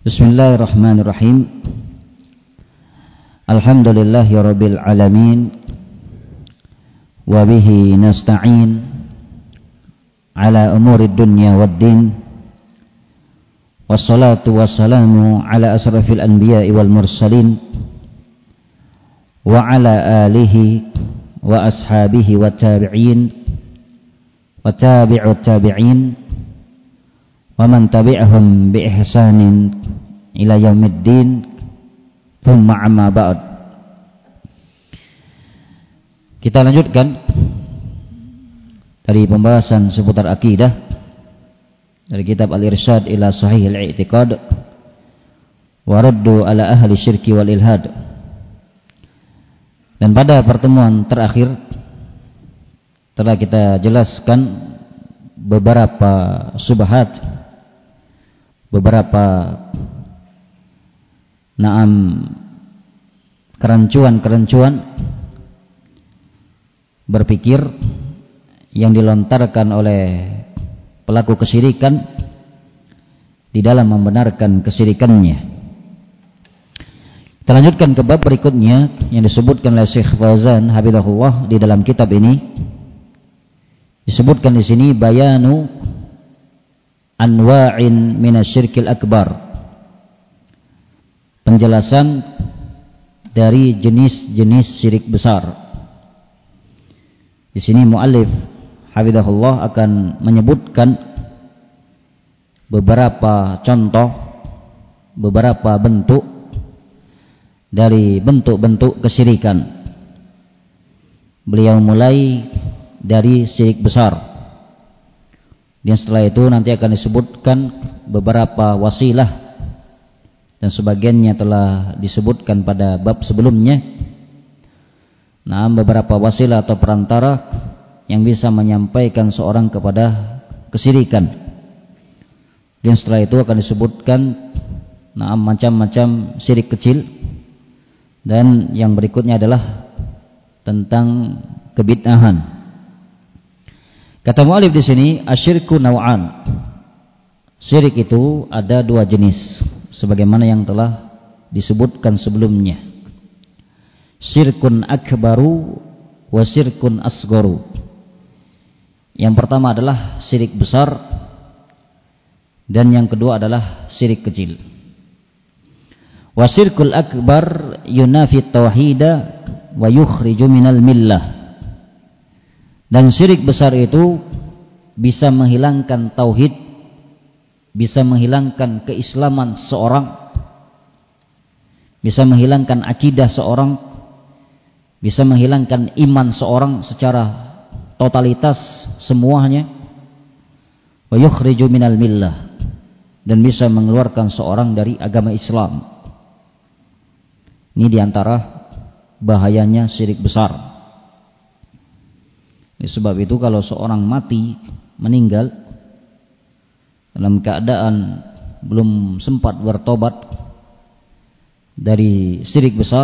Bismillahirrahmanirrahim. Alhamdulillahi rabbil alamin. Wa bihi nasta'in ala umuri dunya waddin. Wassalatu wassalamu ala asrafil anbiya'i wal mursalin wa ala alihi wa ashabihi wa tabi'in wa tabi'ut tabi'in wa man tabi'ahum bi ihsanin ila yaumiddin. Thumma amma ba'd. Kita lanjutkan dari pembahasan seputar akidah dari kitab Al-Irsyad ila Sahih Al-I'tiqad wa raddu ala ahli syirki wal ilhad. Dan pada pertemuan terakhir telah kita jelaskan beberapa syubhat, beberapa kerancuan-kerancuan berpikir yang dilontarkan oleh pelaku kesyirikan di dalam membenarkan kesyirikannya. Kita lanjutkan ke bab berikutnya yang disebutkan oleh Syekh Fauzan hafizahullah di dalam kitab ini. Disebutkan di sini bayanu anwa'in minasyirkil akbar. Penjelasan dari jenis-jenis syirik besar. Di sini muallif hafizahullah akan menyebutkan beberapa contoh, beberapa bentuk dari bentuk-bentuk kesyirikan. Beliau mulai dari syirik besar. Dan setelah itu nanti akan disebutkan beberapa wasilah, dan sebagiannya telah disebutkan pada bab sebelumnya. Beberapa wasilah atau perantara yang bisa menyampaikan seorang kepada kesyirikan. Dan setelah itu akan disebutkan macam-macam syirik kecil. Dan yang berikutnya adalah tentang kebid'ahan. Kata mu'alif di sini, asyirku naw'an. Syirik itu ada dua jenis, sebagaimana yang telah disebutkan sebelumnya. Syirkun akbaru wa syirkun asgharu. Yang pertama adalah syirik besar, dan yang kedua adalah syirik kecil. Wa syirkul akbar yunafi tauhida wa yukhriju minal millah. Dan syirik besar itu bisa menghilangkan tauhid, bisa menghilangkan keislaman seorang, bisa menghilangkan akidah seorang, bisa menghilangkan iman seorang secara totalitas semuanya. Wa yukhriju minal millah, dan bisa mengeluarkan seorang dari agama Islam. Ini diantara bahayanya syirik besar. Sebab itu kalau seorang mati, meninggal dalam keadaan belum sempat bertobat dari syirik besar,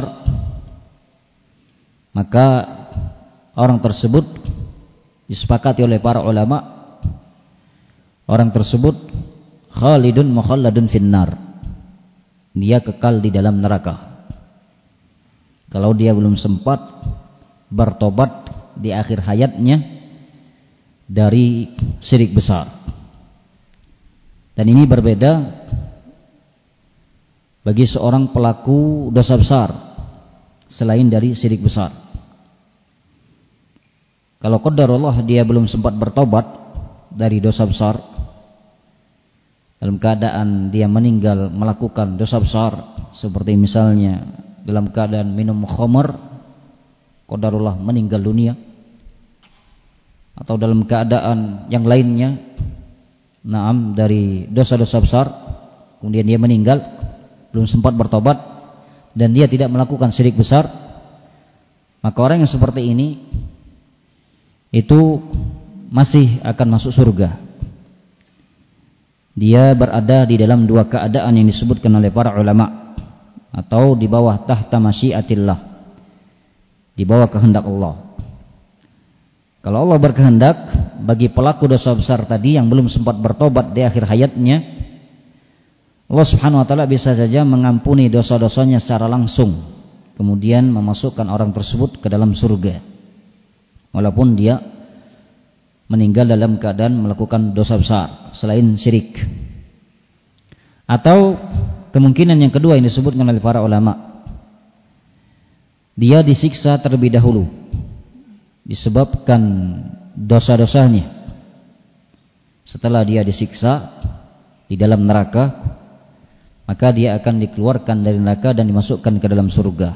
maka orang tersebut disepakati oleh para ulama, orang tersebut khalidun mukhalladun finnar. Dia kekal di dalam neraka kalau dia belum sempat bertobat di akhir hayatnya dari syirik besar. Dan ini berbeda bagi seorang pelaku dosa besar selain dari syirik besar. Kalau qadarullah dia belum sempat bertobat dari dosa besar, dalam keadaan dia meninggal melakukan dosa besar, seperti misalnya dalam keadaan minum khamar, qadarullah meninggal dunia, atau dalam keadaan yang lainnya dari dosa-dosa besar, kemudian dia meninggal belum sempat bertobat dan dia tidak melakukan syirik besar, maka orang yang seperti ini itu masih akan masuk surga. Dia berada di dalam dua keadaan yang disebutkan oleh para ulama, atau di bawah tahta masyiatillah, di bawah kehendak Allah. Kalau Allah berkehendak bagi pelaku dosa besar tadi yang belum sempat bertobat di akhir hayatnya, Allah Subhanahu wa taala bisa saja mengampuni dosa-dosanya secara langsung, kemudian memasukkan orang tersebut ke dalam surga walaupun dia meninggal dalam keadaan melakukan dosa besar selain syirik. Atau kemungkinan yang kedua yang disebutkan oleh para ulama, dia disiksa terlebih dahulu disebabkan dosa-dosanya. Setelah dia disiksa di dalam neraka, maka dia akan dikeluarkan dari neraka dan dimasukkan ke dalam surga.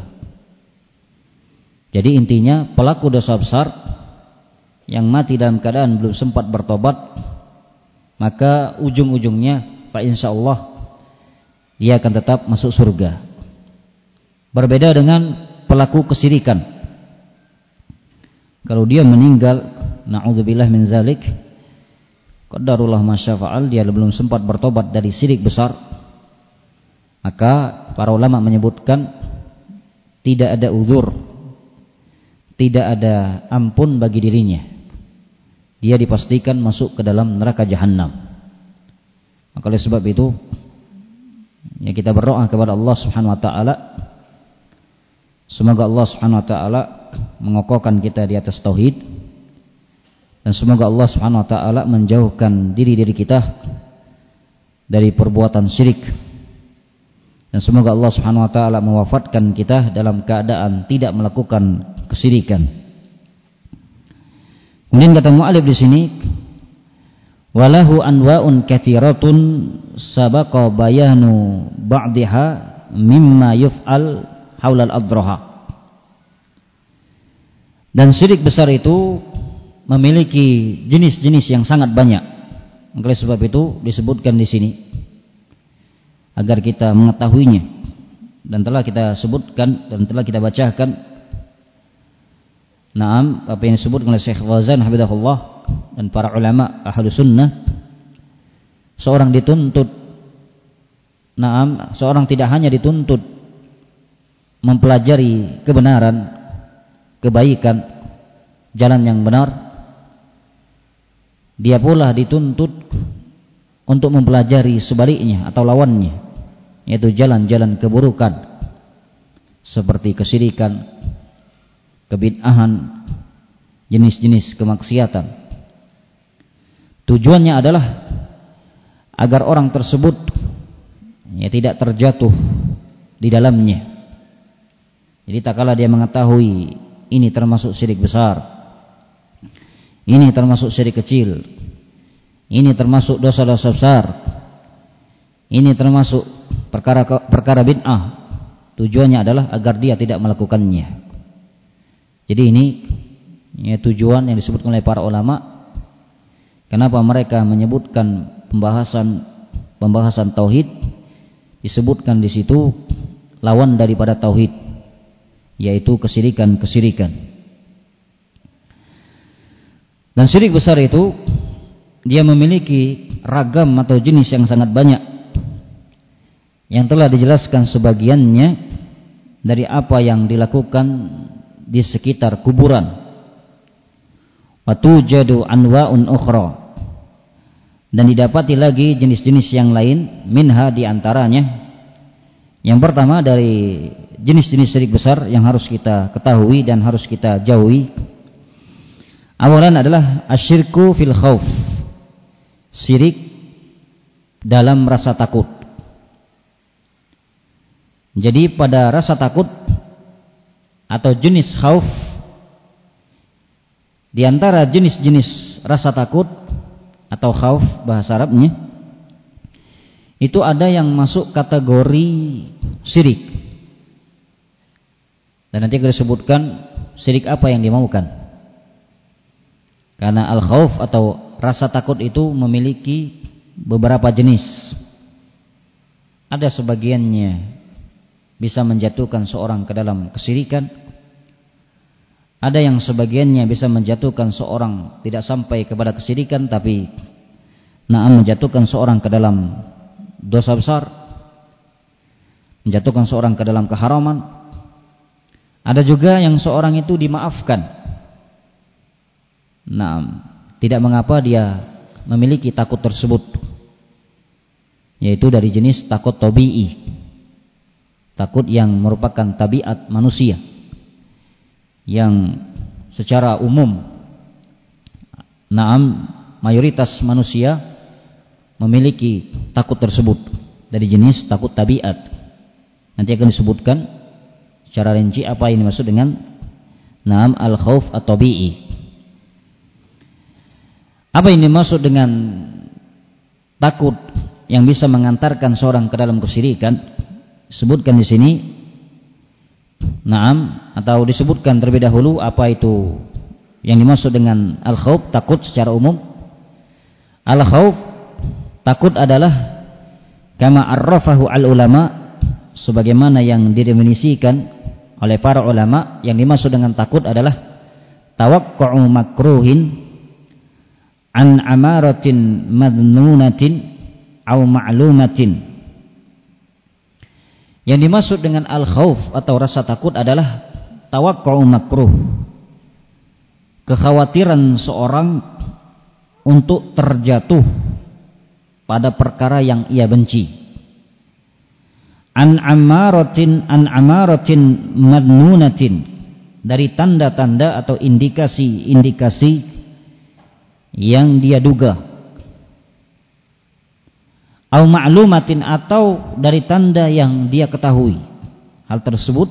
Jadi intinya pelaku dosa besar yang mati dalam keadaan belum sempat bertobat, maka ujung-ujungnya Pak insya Allah dia akan tetap masuk surga. Berbeda dengan pelaku kesyirikan. Kalau dia meninggal, na'udzubillah min zalik, qadarullah masyafa'al, dia belum sempat bertobat dari syirik besar, maka para ulama menyebutkan tidak ada uzur, tidak ada ampun bagi dirinya. Dia dipastikan masuk ke dalam neraka jahanam. Maka oleh sebab itu ya kita berdoa kepada Allah Subhanahu wa taala, semoga Allah Subhanahu wa taala mengokohkan kita di atas tauhid, dan semoga Allah Subhanahu wa taala menjauhkan diri-diri kita dari perbuatan syirik, dan semoga Allah Subhanahu wa taala mewafatkan kita dalam keadaan tidak melakukan kesyirikan. Kemudian kata mu'allif di sini, walahu anwa'un katsiratun sabaqa bayanu ba'daha mimma yuf'al haulal adraha. Dan syirik besar itu memiliki jenis-jenis yang sangat banyak. Oleh sebab itu disebutkan di sini agar kita mengetahuinya, dan telah kita sebutkan dan telah kita bacakan. Naam, apa yang disebutkan oleh Syekh Fauzan hafizahullah dan para ulama ahlus sunnah, seorang dituntut, seorang tidak hanya dituntut mempelajari kebenaran, kebaikan, jalan yang benar, dia pula dituntut untuk mempelajari sebaliknya atau lawannya, yaitu jalan-jalan keburukan seperti kesyirikan, kebid'ahan, jenis-jenis kemaksiatan. Tujuannya adalah agar orang tersebut tidak terjatuh di dalamnya. Jadi tak kala dia mengetahui ini termasuk syirik besar, ini termasuk syirik kecil, ini termasuk dosa-dosa besar, ini termasuk perkara bid'ah, tujuannya adalah agar dia tidak melakukannya. Jadi ini ya, tujuan yang disebutkan oleh para ulama. Kenapa mereka menyebutkan pembahasan tauhid, disebutkan di situ lawan daripada tauhid, yaitu kesyirikan. Dan syirik besar itu dia memiliki ragam atau jenis yang sangat banyak, yang telah dijelaskan sebagiannya dari apa yang dilakukan di sekitar kuburan. Wa tujadu anwa'un ukhra, dan didapati lagi jenis-jenis yang lain, minha di antaranya. Yang pertama dari jenis-jenis syirik besar yang harus kita ketahui dan harus kita jauhi, awalan adalah asyirku fil khauf, syirik dalam rasa takut. Jadi pada rasa takut atau jenis khauf, di antara jenis-jenis rasa takut atau khauf bahasa Arabnya, itu ada yang masuk kategori syirik. Dan nanti akan disebutkan syirik apa yang dimaukan. Karena al-khauf atau rasa takut itu memiliki beberapa jenis. Ada sebagiannya bisa menjatuhkan seorang ke dalam kesyirikan. Ada yang sebagiannya bisa menjatuhkan seorang tidak sampai kepada kesyirikan, tapi menjatuhkan seorang ke dalam dosa besar, menjatuhkan seorang ke dalam keharaman. Ada juga yang seorang itu dimaafkan. Tidak mengapa dia memiliki takut tersebut. yaitu dari jenis takut tabi'i, takut yang merupakan tabiat manusia, yang secara umum mayoritas manusia memiliki takut tersebut, dari jenis takut tabiat. Nanti akan disebutkan secara rinci apa yang dimaksud dengan al-khauf at-tabi'i. Apa yang dimaksud dengan takut yang bisa mengantarkan seorang ke dalam kesyirikan? Disebutkan di sini, atau disebutkan terlebih dahulu apa itu yang dimaksud dengan al-khauf, takut secara umum. Al-khauf, takut adalah kama arrafahu al-ulama, sebagaimana yang didefinisikan oleh para ulama. Yang dimaksud dengan takut adalah tawaqqu'u makruhin an amaratin madnunatin au ma'lumatin. Yang dimaksud dengan al-khauf atau rasa takut adalah tawaqqu'u makruh, kekhawatiran seorang untuk terjatuh pada perkara yang ia benci. An amaratin madnunatin, dari tanda-tanda atau indikasi-indikasi yang dia duga. Au ma'lumatin, atau dari tanda yang dia ketahui. Hal tersebut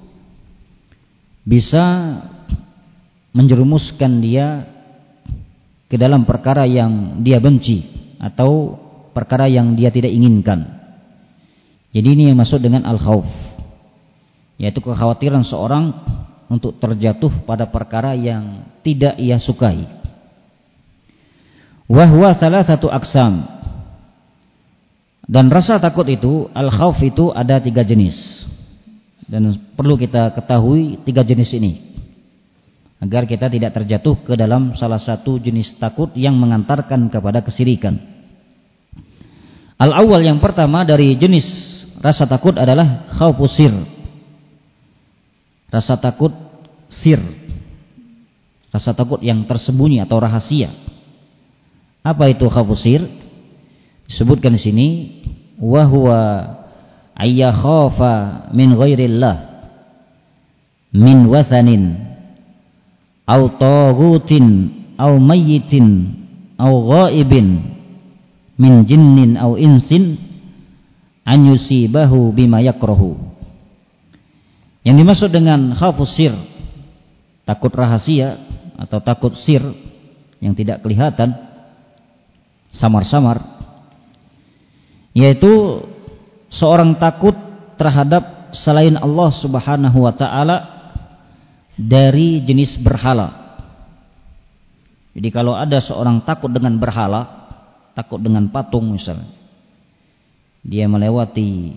bisa menjerumuskan dia ke dalam perkara yang dia benci atau perkara yang dia tidak inginkan. Jadi ini yang maksud dengan al-khauf, yaitu kekhawatiran seorang untuk terjatuh pada perkara yang tidak ia sukai. Wa huwa thalathatu aqsam. Dan rasa takut itu, al-khauf itu ada 3 jenis. Dan perlu kita ketahui 3 jenis ini agar kita tidak terjatuh ke dalam salah satu jenis takut yang mengantarkan kepada kesyirikan. Al-awwal, yang pertama dari jenis rasa takut adalah khaufus sir. Rasa takut sir. Rasa takut yang tersembunyi atau rahasia. Apa itu khaufus sir? Disebutkan di sini, wa huwa ayyakhafa min ghairillah min wathanin au taghutin au mayyitin au ghaibin min jinnin au insin an yusibahu bima yakrahu. Yang dimaksud dengan khaufus sir, takut rahasia atau takut sir yang tidak kelihatan, samar-samar, yaitu seorang takut terhadap selain Allah Subhanahu wa ta'ala dari jenis berhala. Jadi kalau ada seorang takut dengan berhala, takut dengan patung misalnya, dia melewati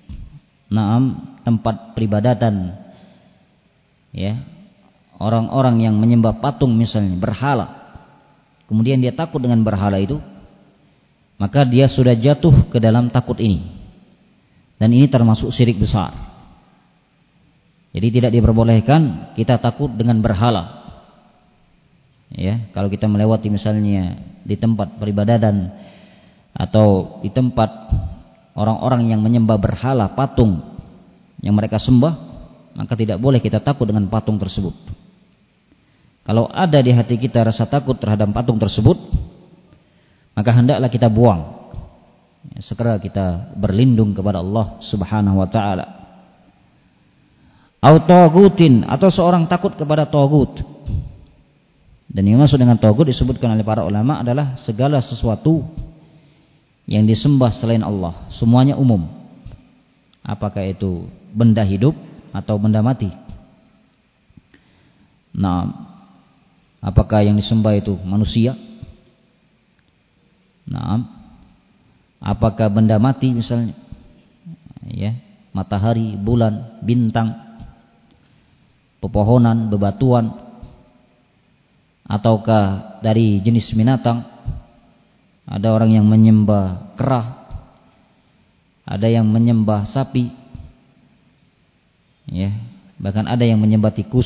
tempat peribadatan, ya, orang-orang yang menyembah patung misalnya, berhala, kemudian dia takut dengan berhala itu, maka dia sudah jatuh ke dalam takut ini. Dan ini termasuk syirik besar. Jadi tidak diperbolehkan kita takut dengan berhala. Ya, kalau kita melewati misalnya di tempat peribadatan atau di tempat orang-orang yang menyembah berhala, patung yang mereka sembah, maka tidak boleh kita takut dengan patung tersebut. Kalau ada di hati kita rasa takut terhadap patung tersebut, maka hendaklah kita buang. Segera kita berlindung kepada Allah Subhanahu wa ta'ala. Au taghutin, atau seorang takut kepada taghut. Dan yang maksud dengan taghut disebutkan oleh para ulama adalah segala sesuatu yang disembah selain Allah, semuanya umum. Apakah itu benda hidup atau benda mati. Nah, apakah yang disembah itu manusia? Nah, apakah benda mati misalnya, ya, matahari, bulan, bintang, pepohonan, bebatuan, ataukah dari jenis binatang? Ada orang yang menyembah kera, ada yang menyembah sapi, ya, bahkan ada yang menyembah tikus.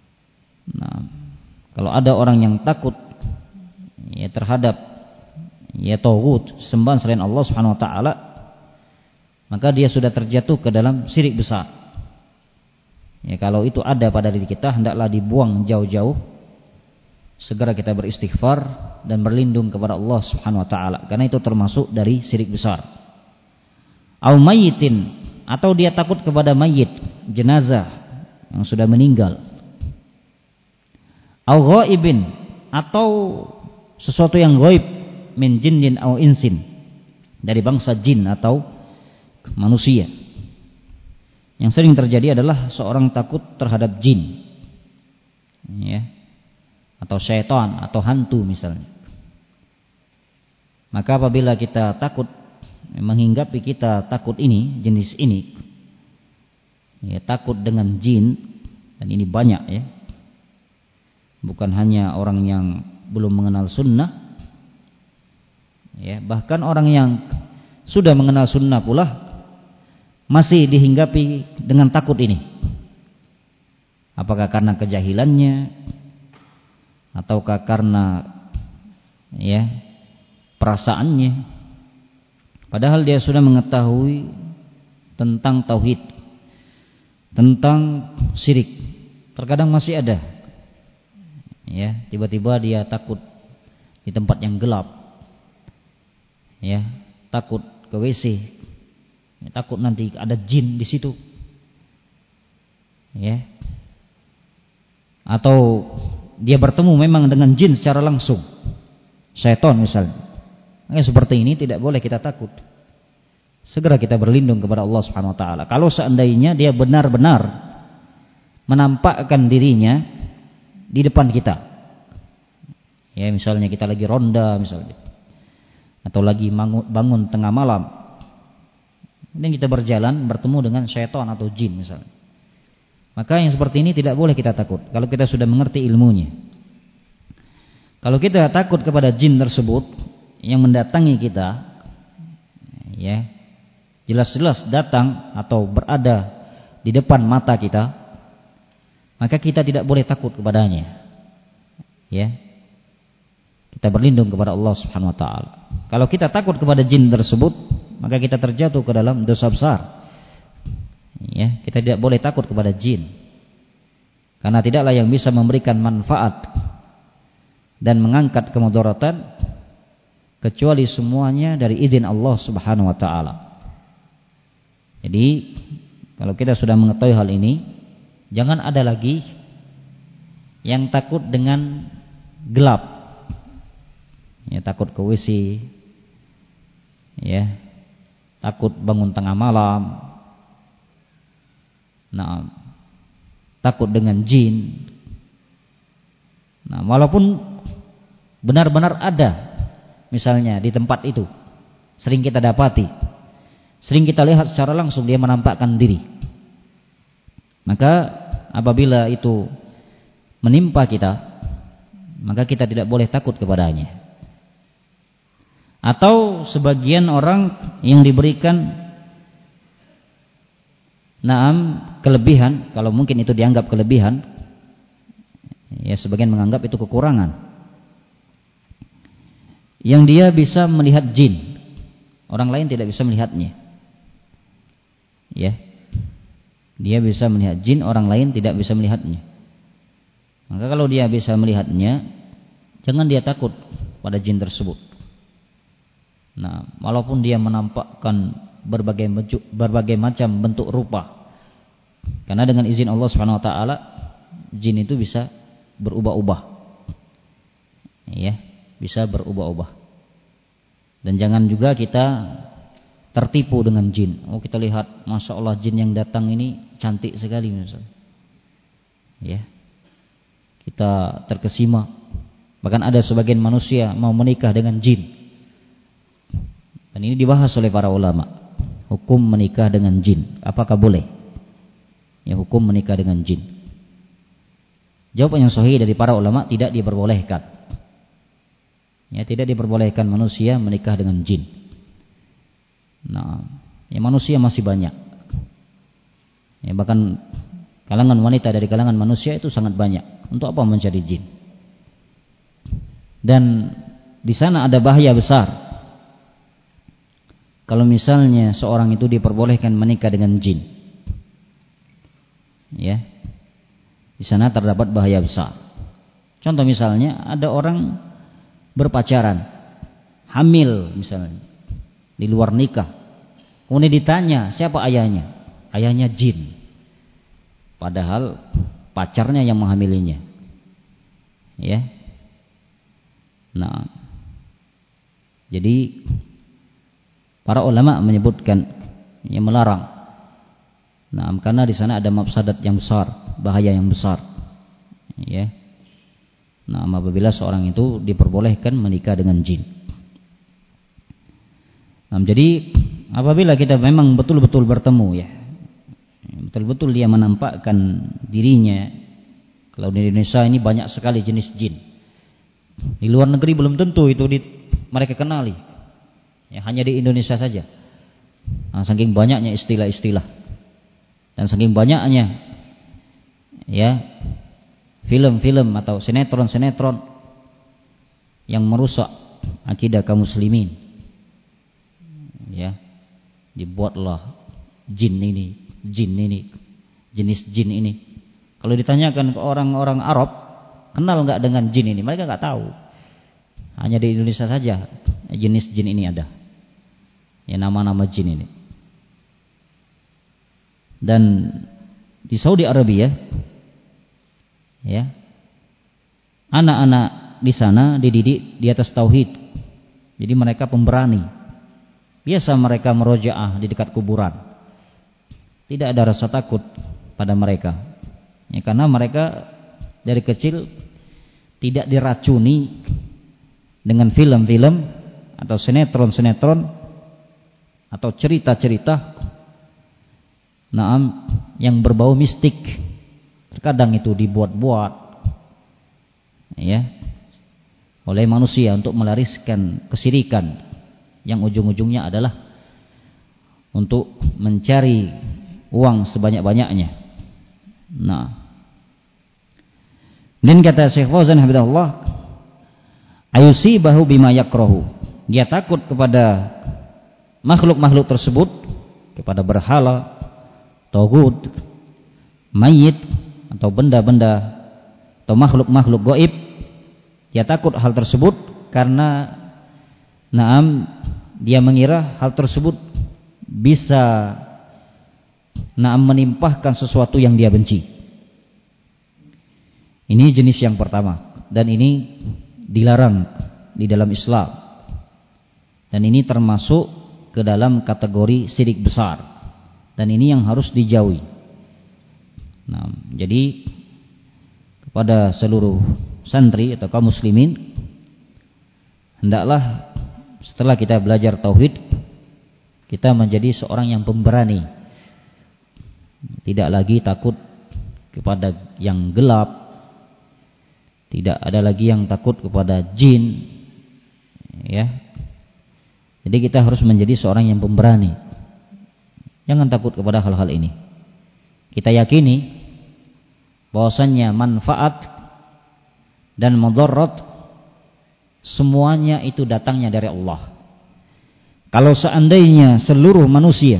Nah, kalau ada orang yang takut, ya, terhadap, ya taghut, sembahan selain Allah Subhanahu wa taala, maka dia sudah terjatuh ke dalam syirik besar. Ya, kalau itu ada pada diri kita, hendaklah dibuang jauh-jauh. Segera kita beristighfar dan berlindung kepada Allah Subhanahu wa taala, karena itu termasuk dari syirik besar. Au mayyitin, atau dia takut kepada mayit, jenazah yang sudah meninggal. Au ghaibin, atau sesuatu yang gaib, min jinnin au insin, dari bangsa jin atau manusia. Yang sering terjadi adalah seorang takut terhadap jin, ya, atau syaitan atau hantu misalnya. Maka apabila kita takut, menghinggapi kita takut ini, jenis ini, ya, takut dengan jin, dan ini banyak, ya, bukan hanya orang yang belum mengenal sunnah, ya, bahkan orang yang sudah mengenal sunnah pula masih dihinggapi dengan takut ini. Apakah karena kejahilannya, ataukah karena, ya, perasaannya, padahal dia sudah mengetahui tentang tauhid, tentang syirik. Terkadang masih ada, ya, tiba-tiba dia takut di tempat yang gelap, ya, takut ke WC, ya, takut nanti ada jin di situ, ya, atau dia bertemu memang dengan jin secara langsung, syaitan misalnya. Seperti ini tidak boleh kita takut. Segera kita berlindung kepada Allah Subhanahu wa taala. Kalau seandainya dia benar-benar menampakkan dirinya di depan kita, ya, misalnya kita lagi ronda misalnya, atau lagi bangun tengah malam, dan kita berjalan bertemu dengan syaitan atau jin misalnya, maka yang seperti ini tidak boleh kita takut kalau kita sudah mengerti ilmunya. Kalau kita takut kepada jin tersebut yang mendatangi kita, ya, jelas-jelas datang atau berada di depan mata kita, maka kita tidak boleh takut kepadanya, ya. Kita berlindung kepada Allah Subhanahu wa taala. Kalau kita takut kepada jin tersebut, maka kita terjatuh ke dalam dosa besar. Ya, kita tidak boleh takut kepada jin. Karena tidaklah yang bisa memberikan manfaat dan mengangkat kemudaratan kecuali semuanya dari izin Allah Subhanahu wa taala. Jadi, kalau kita sudah mengetahui hal ini, jangan ada lagi yang takut dengan gelap. Ya, takut ke WC, ya, takut bangun tengah malam. Nah, takut dengan jin. Nah, walaupun benar-benar ada misalnya di tempat itu, sering kita dapati, sering kita lihat secara langsung dia menampakkan diri, maka apabila itu menimpa kita, maka kita tidak boleh takut kepadanya. Atau sebagian orang yang diberikan kelebihan, kalau mungkin itu dianggap kelebihan, ya, sebagian menganggap itu kekurangan, yang dia bisa melihat jin, orang lain tidak bisa melihatnya, ya, dia bisa melihat jin, orang lain tidak bisa melihatnya. Maka kalau dia bisa melihatnya, jangan dia takut pada jin tersebut. Nah, walaupun dia menampakkan berbagai macam bentuk rupa, karena dengan izin Allah Subhanahu wa taala jin itu bisa berubah-ubah, ya, bisa berubah-ubah. Dan jangan juga kita tertipu dengan jin. Oh, kita lihat, masya Allah, jin yang datang ini cantik sekali misalnya, ya, kita terkesima. Bahkan ada sebagian manusia mau menikah dengan jin. Dan ini dibahas oleh para ulama, hukum menikah dengan jin, apakah boleh? Ya, hukum menikah dengan jin. Jawaban yang sahih dari para ulama, tidak diperbolehkan. Ya, tidak diperbolehkan manusia menikah dengan jin. Nah, ya, manusia masih banyak. Ya, bahkan kalangan wanita dari kalangan manusia itu sangat banyak. Untuk apa mencari jin? Dan di sana ada bahaya besar. kalau misalnya seorang itu diperbolehkan menikah dengan jin, ya, di sana terdapat bahaya besar. Contoh misalnya ada orang berpacaran, hamil misalnya, di luar nikah, kemudian ditanya siapa ayahnya, ayahnya jin, padahal pacarnya yang menghamilinya, ya. Nah, jadi para ulama menyebutkan yang melarang. Nah, karena di sana ada mafsadat yang besar, bahaya yang besar. Ya. Nah, apabila seorang itu diperbolehkan menikah dengan jin. Nah, jadi apabila kita memang betul-betul bertemu, ya, betul-betul dia menampakkan dirinya. Kalau di Indonesia ini banyak sekali jenis jin. Di luar negeri belum tentu itu mereka kenali. Ya, hanya di Indonesia saja. Nah, saking banyaknya istilah-istilah dan saking banyaknya, ya, film-film atau sinetron-sinetron yang merusak akidah kaum muslimin, ya, dibuatlah jin ini, jenis jin ini. Kalau ditanyakan ke orang-orang Arab, kenal nggak dengan jin ini, mereka nggak tahu. Hanya di Indonesia saja jenis jin ini ada, ya, nama-nama jin ini. Dan di Saudi Arabia, ya, anak-anak di sana dididik di atas tauhid. Jadi mereka pemberani. Biasa mereka merojaah di dekat kuburan. Tidak ada rasa takut pada mereka, ya, karena mereka dari kecil tidak diracuni dengan film-film atau sinetron-sinetron atau cerita-cerita, yang berbau mistik. Terkadang itu dibuat-buat, ya, oleh manusia untuk melariskan kesyirikan yang ujung-ujungnya adalah untuk mencari uang sebanyak-banyaknya. Nah, dan kata Syekh Fauzan hafizahullah, ayusibahu bima yakrahu, dia takut kepada makhluk-makhluk tersebut, kepada berhala, tagut, mayit, atau benda-benda atau makhluk-makhluk gaib. Dia takut hal tersebut karena dia mengira hal tersebut bisa menimpahkan sesuatu yang dia benci. Ini jenis yang pertama, dan ini dilarang di dalam Islam, dan ini termasuk ke dalam kategori syirik besar, dan ini yang harus dijauhi. Nah, jadi kepada seluruh santri atau kaum muslimin, hendaklah setelah kita belajar tauhid, kita menjadi seorang yang pemberani, tidak lagi takut kepada yang gelap, tidak ada lagi yang takut kepada jin, ya. Jadi kita harus menjadi seorang yang pemberani. Jangan takut kepada hal-hal ini. Kita yakini bahwasannya manfaat dan mudarat semuanya itu datangnya dari Allah. Kalau seandainya seluruh manusia,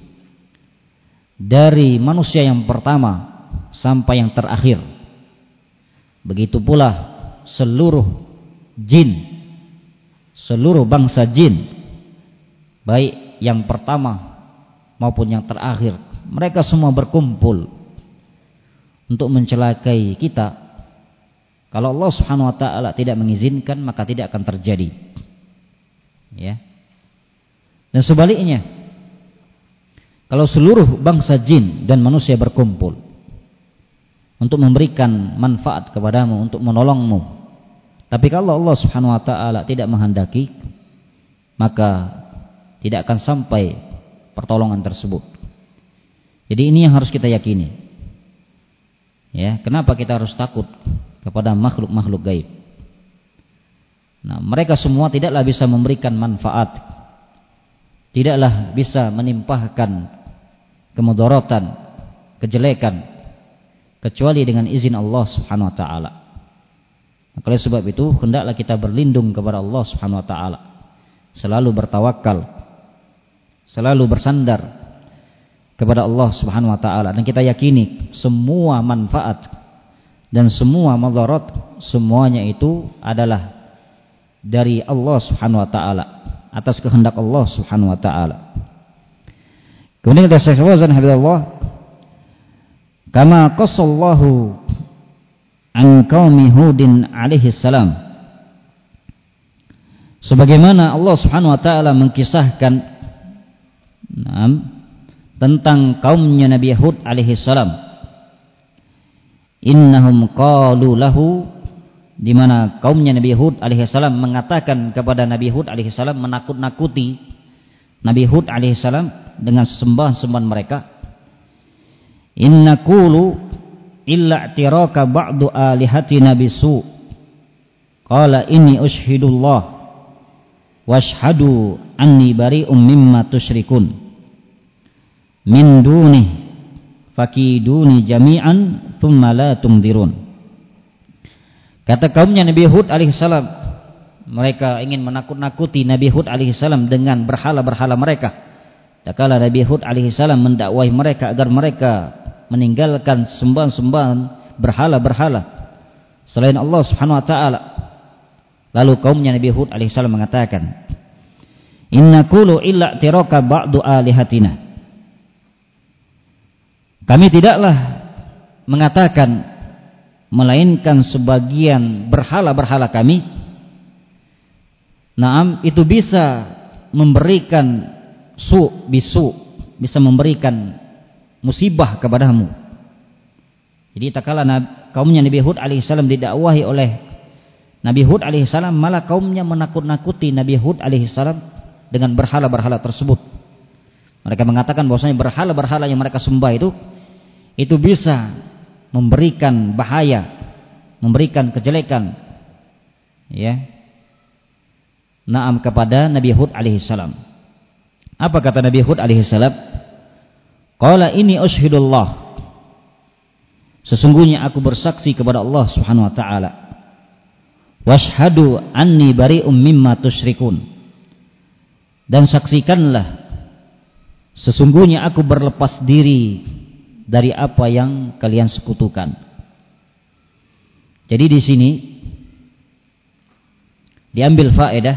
dari manusia yang pertama sampai yang terakhir, begitu pula seluruh jin, seluruh bangsa jin, baik yang pertama maupun yang terakhir, mereka semua berkumpul untuk mencelakai kita, kalau Allah Subhanahu wa taala tidak mengizinkan, maka tidak akan terjadi. Ya. Dan sebaliknya, kalau seluruh bangsa jin dan manusia berkumpul untuk memberikan manfaat kepadamu, untuk menolongmu, tapi kalau Allah Subhanahu wa taala tidak menghendaki, maka tidak akan sampai pertolongan tersebut. Jadi ini yang harus kita yakini. Ya, kenapa kita harus takut kepada makhluk-makhluk gaib? Nah, mereka semua tidaklah bisa memberikan manfaat, tidaklah bisa menimpahkan kemudaratan, kejelekan, kecuali dengan izin Allah Subhanahu wa taala. Maka oleh sebab itu hendaklah kita berlindung kepada Allah Subhanahu wa taala, selalu bertawakal, selalu bersandar kepada Allah Subhanahu wa taala, dan kita yakini semua manfaat dan semua madarat semuanya itu adalah dari Allah Subhanahu wa taala, atas kehendak Allah Subhanahu wa taala. Kemudian kata Syekh Fauzan hafizahullah, kama qassallahu an qaumi Hudin alaihi salam, sebagaimana Allah Subhanahu wa taala mengkisahkan tentang kaumnya Nabi Hud alaihi salam, innahum qalu lahu, di mana kaumnya Nabi Hud alaihi salam mengatakan kepada Nabi Hud alaihi salam, menakut-nakuti Nabi Hud alaihi salam dengan sembahan-sembahan mereka, inna qulu illa i'tiraka ba'du alihatina bisu, qala inni ushhidullah washhadu anni bari'um mimma tusyrikun min dunih fakiduni jami'an thumma la tumdirun. Kata kaumnya Nabi Hud alaihissalam, mereka ingin menakut-nakuti Nabi Hud alaihissalam dengan berhala-berhala mereka. Tatkala Nabi Hud alaihissalam mendakwahi mereka agar mereka meninggalkan sembahan-sembahan berhala-berhala selain Allah Subhanahu wa taala. Lalu kaumnya Nabi Hud alaihissalam mengatakan, inna qulu illa tiraka ba'du alihatina, kami tidaklah mengatakan melainkan sebagian berhala-berhala kami, naam, itu bisa memberikan bisu, bisa memberikan musibah kepadamu. Jadi tatkala kaumnya Nabi Hud alaihissalam didakwahi oleh Nabi Hud alaihissalam, malah kaumnya menakut-nakuti Nabi Hud alaihissalam dengan berhala-berhala tersebut. Mereka mengatakan bahwasanya berhala-berhala yang mereka sembah itu bisa memberikan bahaya, memberikan kejelekan, ya, naam, kepada Nabi Hud alaihissalam. Apa kata Nabi Hud alaihissalam? Qala inni ushhidullah, sesungguhnya aku bersaksi kepada Allah Subhanahu wa taala, washhadu anni bari'um mimma tusyrikun, dan saksikanlah sesungguhnya aku berlepas diri dari apa yang kalian sekutukan. Jadi di sini diambil faedah,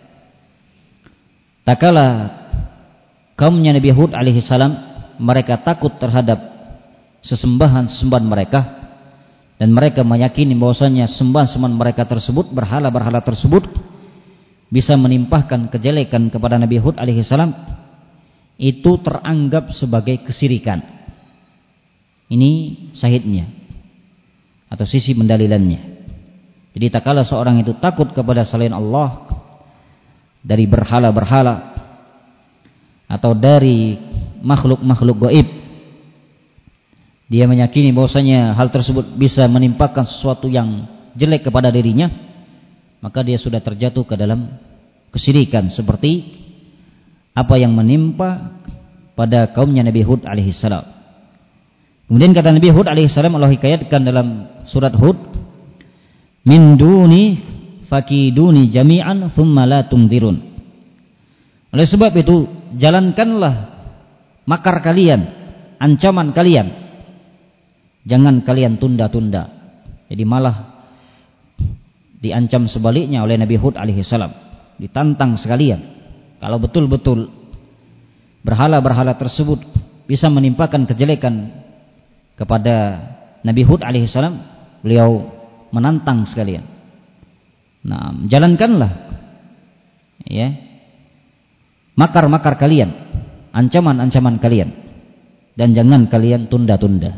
tatkala kaumnya Nabi Hud alaihissalam mereka takut terhadap sesembahan-sembahan mereka, dan mereka meyakini bahwasanya sembahan-sembahan mereka tersebut, berhala-berhala tersebut, bisa menimpahkan kejelekan kepada Nabi Hud alaihissalam, itu teranggap sebagai kesyirikan. Ini syahidnya atau sisi pendalilannya. Jadi tatkala seorang itu takut kepada selain Allah dari berhala-berhala atau dari makhluk-makhluk gaib, dia meyakini bahwasanya hal tersebut bisa menimpakan sesuatu yang jelek kepada dirinya, maka dia sudah terjatuh ke dalam kesyirikan seperti apa yang menimpa pada kaumnya Nabi Hud alaihissalam. Kemudian kata Nabi Hud alaihissalam, Allah hikayatkan dalam surat Hud, min duni fakiduni jami'an thumma la tumdirun. Oleh sebab itu, jalankanlah makar kalian, ancaman kalian, jangan kalian tunda-tunda. Jadi malah diancam sebaliknya oleh Nabi Hud alaihissalam, ditantang sekalian. Kalau betul-betul berhala-berhala tersebut bisa menimpakan kejelekan kepada Nabi Hud alaihissalam, beliau menantang sekalian. Nah, jalankanlah, ya, makar-makar kalian, ancaman-ancaman kalian, dan jangan kalian tunda-tunda.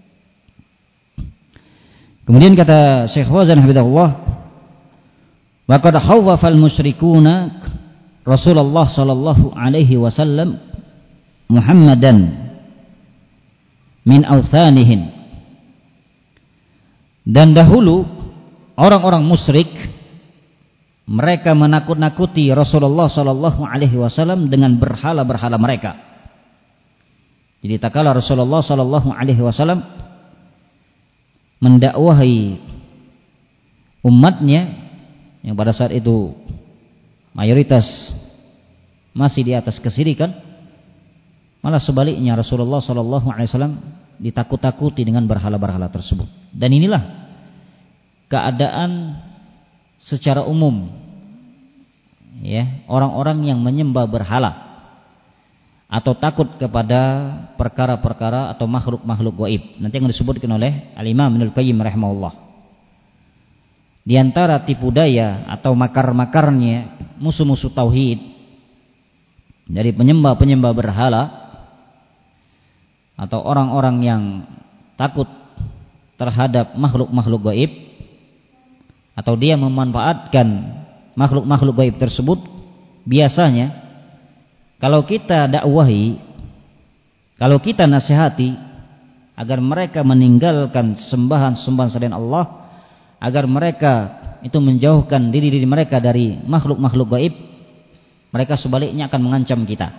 Kemudian kata Syekh Fauzan hafizahullah, wa qad khawwafal musyrikuna Rasulullah sallallahu alaihi wasallam Muhammadan min awthanihin, dan dahulu orang-orang musyrik mereka menakut-nakuti Rasulullah sallallahu alaihi wasallam dengan berhala-berhala mereka. Jadi tatkala Rasulullah sallallahu alaihi wasallam mendakwahi umatnya yang pada saat itu mayoritas masih di atas kesyirikan, Malah sebaliknya Rasulullah SAW ditakut-takuti dengan berhala-berhala tersebut. Dan inilah keadaan secara umum, ya, orang-orang yang menyembah berhala atau takut kepada perkara-perkara atau makhluk-makhluk gaib. Nanti yang disebutkan oleh Al-Imam Ibnul Qayyim rahimahullah. Di antara tipu daya atau makar-makarnya musuh-musuh tauhid dari penyembah-penyembah berhala atau orang-orang yang takut terhadap makhluk-makhluk gaib, atau dia memanfaatkan makhluk-makhluk gaib tersebut, biasanya kalau kita dakwahi, kalau kita nasihati agar mereka meninggalkan sembahan-sembahan selain Allah, agar mereka itu menjauhkan diri mereka dari makhluk-makhluk gaib, mereka sebaliknya akan mengancam kita.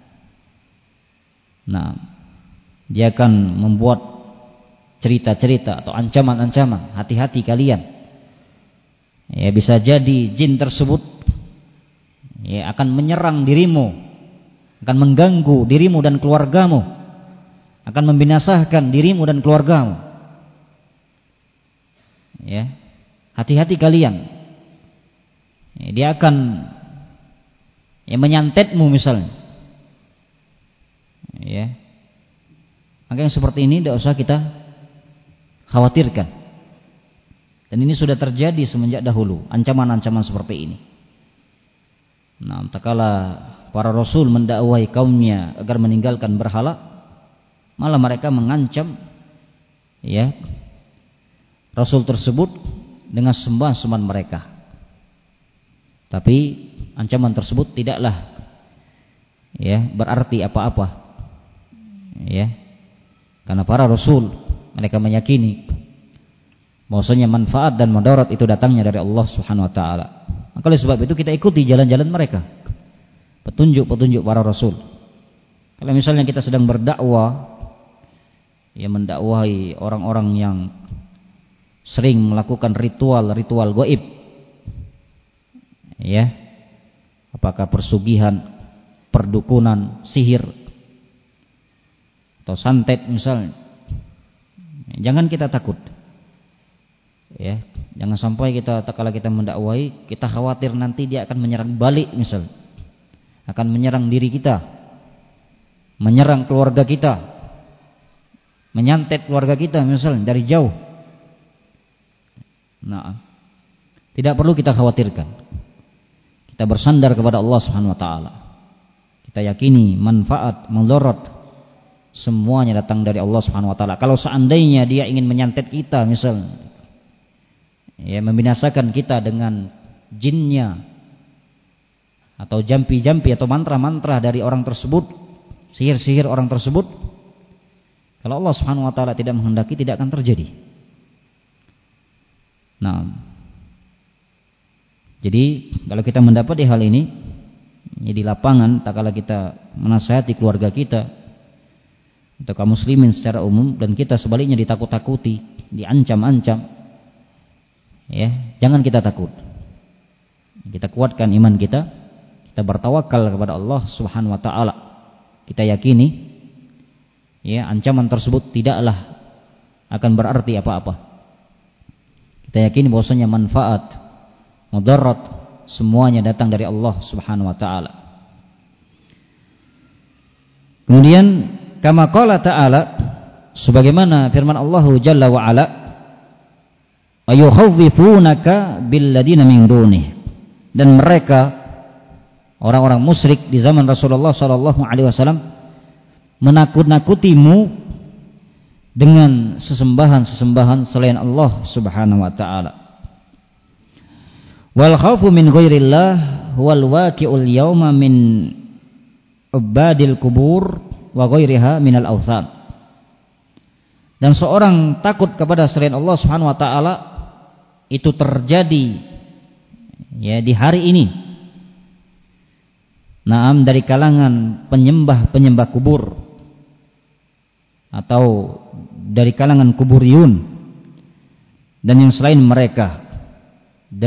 Nah, dia akan membuat cerita-cerita atau ancaman-ancaman, hati-hati kalian. Ya, bisa jadi jin tersebut ya akan menyerang dirimu, akan mengganggu dirimu dan keluargamu, akan membinasakan dirimu dan keluargamu. Ya, hati-hati kalian. Ya, dia akan menyantetmu misalnya. Ya. Maka yang seperti ini tidak usah kita khawatirkan. Dan ini sudah terjadi semenjak dahulu, ancaman-ancaman seperti ini. Nah, tatkala para rasul mendakwahi kaumnya agar meninggalkan berhala, malah mereka mengancam ya rasul tersebut dengan sembahan-sembahan mereka. Tapi ancaman tersebut tidaklah ya berarti apa-apa. Ya. Karena para rasul mereka meyakini bahwasanya manfaat dan mudarat itu datangnya dari Allah Subhanahu wa taala. Maka oleh sebab itu kita ikuti jalan-jalan mereka, petunjuk-petunjuk para rasul. Kalau misalnya kita sedang berdakwah, ya mendakwahi orang-orang yang sering melakukan ritual-ritual gaib, ya, apakah persugihan, perdukunan, sihir atau santet misalnya, jangan kita takut. Ya, jangan sampai kita tatkala kita mendakwahi kita khawatir nanti dia akan menyerang balik misalnya, akan menyerang diri kita, menyerang keluarga kita, menyantet keluarga kita misalnya dari jauh. Nah, tidak perlu kita khawatirkan. Kita bersandar kepada Allah Subhanahu wa taala. Kita yakini manfaat, mudarat semuanya datang dari Allah Subhanahu wa taala. Kalau seandainya dia ingin menyantet kita misalnya, ya membinasakan kita dengan jinnya atau jampi-jampi atau mantra-mantra dari orang tersebut, sihir-sihir orang tersebut, kalau Allah Subhanahu wa taala tidak menghendaki, tidak akan terjadi. Nah, jadi kalau kita mendapati hal ini ya di lapangan, tak kala kita menasihati keluarga kita atau kaum muslimin secara umum, dan kita sebaliknya ditakut-takuti, diancam-ancam, ya jangan kita takut. Kita kuatkan iman kita, kita bertawakal kepada Allah Subhanahu wa taala. Kita yakini ya ancaman tersebut tidaklah akan berarti apa-apa. Kita yakini bahwasanya manfaat, mudarat semuanya datang dari Allah Subhanahu wa taala. Kemudian kama qala ta'ala, sebagaimana firman Allah Jalla wa ala, ayukhawwifunaka billadina min dunih, dan mereka orang-orang musyrik di zaman Rasulullah sallallahu alaihi wasallam menakut-nakutimu dengan sesembahan-sesembahan selain Allah Subhanahu wa taala. Wal khaufu min ghairillah huwal waqi'ul yauma min ubadil kubur wa ghairiha minal awthan. Dan seorang takut kepada selain Allah Subhanahu wa taala itu terjadi ya di hari ini. Naam, dari kalangan penyembah-penyembah kubur atau dari kalangan kuburiyun dan yang selain mereka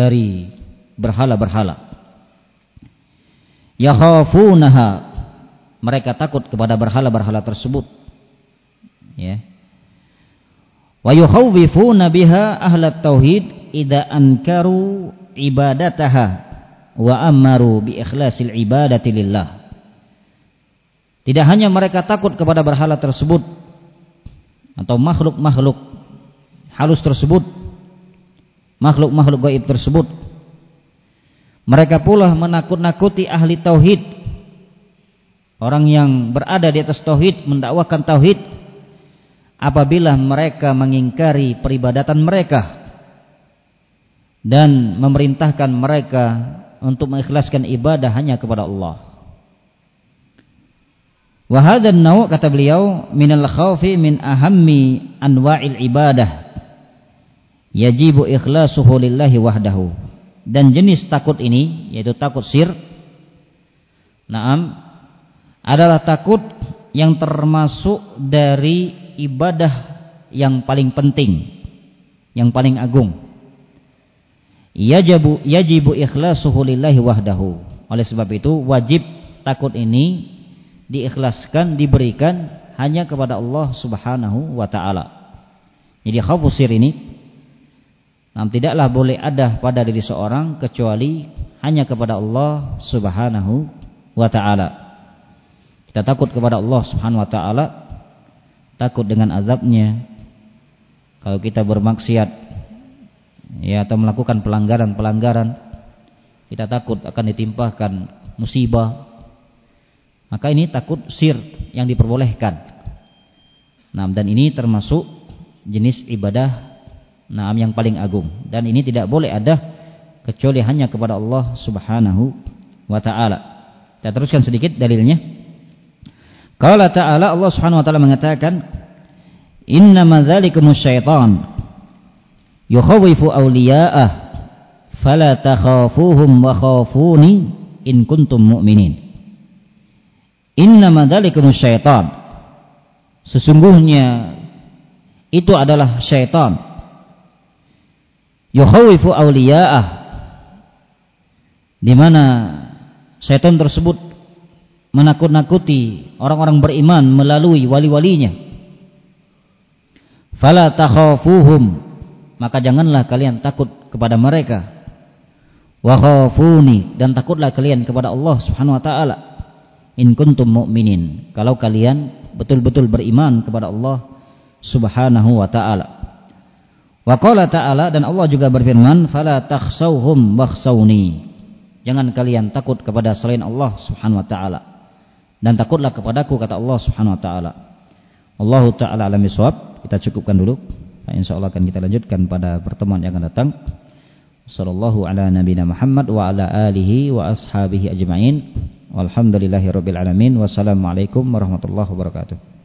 dari berhala-berhala. Yakhafunaha, mereka takut kepada berhala-berhala tersebut. Ya. Wa yukhawwifuna biha ahlat tauhid idza ankaru ibadataha wa amaru bi ikhlasil ibadati lillah. Tidak hanya mereka takut kepada berhala tersebut atau makhluk-makhluk halus tersebut, makhluk-makhluk gaib tersebut, mereka pula menakut-nakuti ahli tauhid, orang yang berada di atas tauhid, mendakwakan tauhid, apabila mereka mengingkari peribadatan mereka dan memerintahkan mereka untuk mengikhlaskan ibadah hanya kepada Allah. Wa hadzal naw', kata beliau, minal khaufi min ahammi anwa'il ibadah yajibu ikhlasuhu lillahi wahdahu. Dan jenis takut ini, yaitu takut syirk, adalah takut yang termasuk dari ibadah yang paling penting, yang paling agung. Yajibu ikhlasuhu lillahi wahdahu. Oleh sebab itu wajib takut ini diikhlaskan, diberikan hanya kepada Allah Subhanahu wa ta'ala. Jadi khaufus sir ini tidaklah boleh ada pada diri seorang kecuali hanya kepada Allah Subhanahu wa ta'ala. Kita takut kepada Allah Subhanahu wa ta'ala, takut dengan azabnya kalau kita bermaksiat, ya, atau melakukan pelanggaran-pelanggaran, kita takut akan ditimpakan musibah. Maka ini takut syirk yang diperbolehkan. Dan ini termasuk jenis ibadah yang paling agung, dan ini tidak boleh ada kecuali hanya kepada Allah Subhanahu wa ta'ala. Kita teruskan sedikit dalilnya. Qala ta'ala, Allah Subhanahu wa ta'ala mengatakan, innama dzalikumus syaitan yukhawwifu awliya'ah fala takhafuhum wa khafuni in kuntum mu'minin. Innama dzalikumus syaitan, sesungguhnya itu adalah syaitan, yukhawwifu awliya'ah, di mana syaitan tersebut menakut-nakuti orang-orang beriman melalui wali-walinya. Fala takhafuhum, maka janganlah kalian takut kepada mereka. Wa khafuni, dan takutlah kalian kepada Allah Subhanahu wa ta'ala. In kuntum mu'minin, kalau kalian betul-betul beriman kepada Allah Subhanahu wa ta'ala. Wa qala ta'ala, dan Allah juga berfirman, fala takhshawhum wakhshawni, jangan kalian takut kepada selain Allah Subhanahu wa ta'ala, dan takutlah kepadaku, kata Allah Subhanahu wa ta'ala. Allahu ta'ala alam bisawab. Kita cukupkan dulu, insyaallah akan kita lanjutkan pada pertemuan yang akan datang. Sallallahu ala nabiyina Muhammad wa ala alihi wa ashabihi ajma'in. Walhamdulillahirabbil alamin. Wassalamualaikum warahmatullahi wabarakatuh.